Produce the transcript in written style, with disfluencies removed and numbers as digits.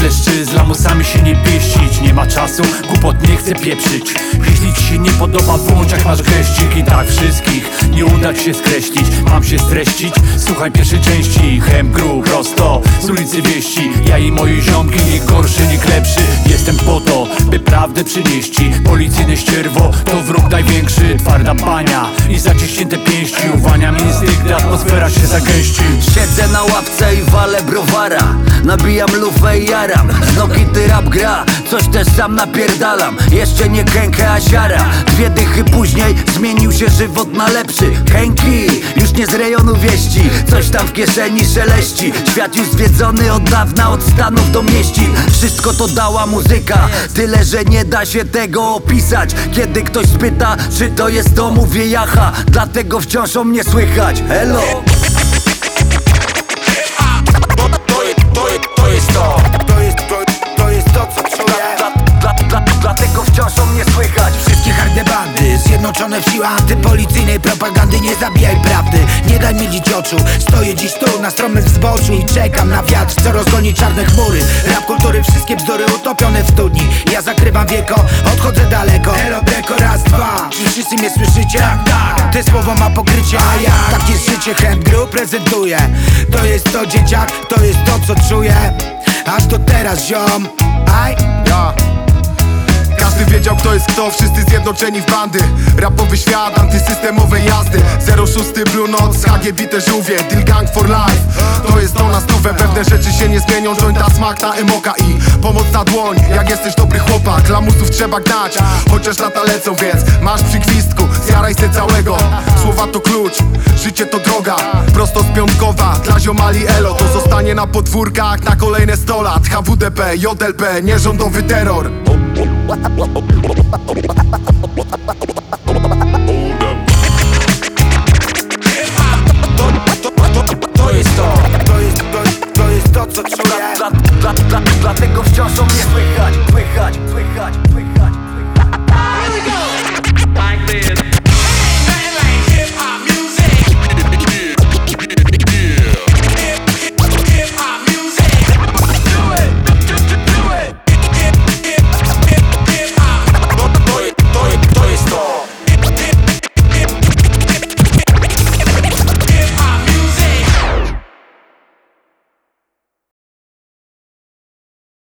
kleszczy, z lamusami się nie pieścić. Nie ma czasu, głupot nie chcę pieprzyć. Jeśli ci się nie podoba, włącz jak masz geścik. I tak wszystkich nie uda ci się skreślić. Mam się streścić, słuchaj pierwszej części. Hemgru prosto z ulicy Wieści. Ja i moje ziomki, nie gorszy, nie lepszy. Jestem po to, by prawdę przynieść ci. Policyjne ścierwo to wróg największy. Twarda bania i zaciśnięte pięści. Uwaniam instynkty, atmosfera się zagęści. Siedzę na ławce i walę browara. Nabijam lufę i jaram. Z nogi ty rap gra, coś też sam napierdalam. Jeszcze nie kękę, a siara. 2 dychy później zmienił się żywot na lepszy. Kęki, już nie z rejonu wieści. Coś tam w kieszeni szeleści. Świat już zwiedzony od dawna, od Stanów do mieścin. Wszystko to dała muzyka, tyle że nie da się tego opisać. Kiedy ktoś spyta, czy to jest to, mówię jacha. Dlatego wciąż o mnie słychać. Hello! To jest to, co czuję. Dlatego wciąż o mnie słychać. Wszystkie harde bandy zjednoczone w siłę antypolicyjnej propagandy. Nie zabijaj prawdy, nie daj mi dziś oczu. Stoję dziś tu na stromym wzboczu i czekam na wiatr, co rozgoni czarne chmury. Rap kultury, wszystkie bzdury utopione w studni. Ja zakrywam wieko, odchodzę daleko. Elo breko, raz, dwa. Czy wszyscy mnie słyszycie? Tak, te słowo ma pokrycie. A ja, tak jest życie, Hemgru prezentuje. To jest to, dzieciak, to jest to, co czuję. Aż do teraz, ziom. Aj, ja. Każdy wiedział, kto jest kto, wszyscy zjednoczeni w bandy. Rapowy świat, antysystemowej jazdy. 06 Blue Notes, HGB te żółwie, Deal Gang for life. To jest to na stówę, pewne rzeczy się nie zmienią. Jointa, smak na emoka i pomoc na dłoń. Jak jesteś dobry chłopak, lamusów trzeba gnać. Chociaż lata lecą, więc masz przy gwizdku. Zjaraj se całego, słowa to klucz. Życie to droga, prosto z Piątkowa. Dla ziomali elo, to zostanie na podwórkach na kolejne 100 lat. HWDP, JLP, nierządowy terror.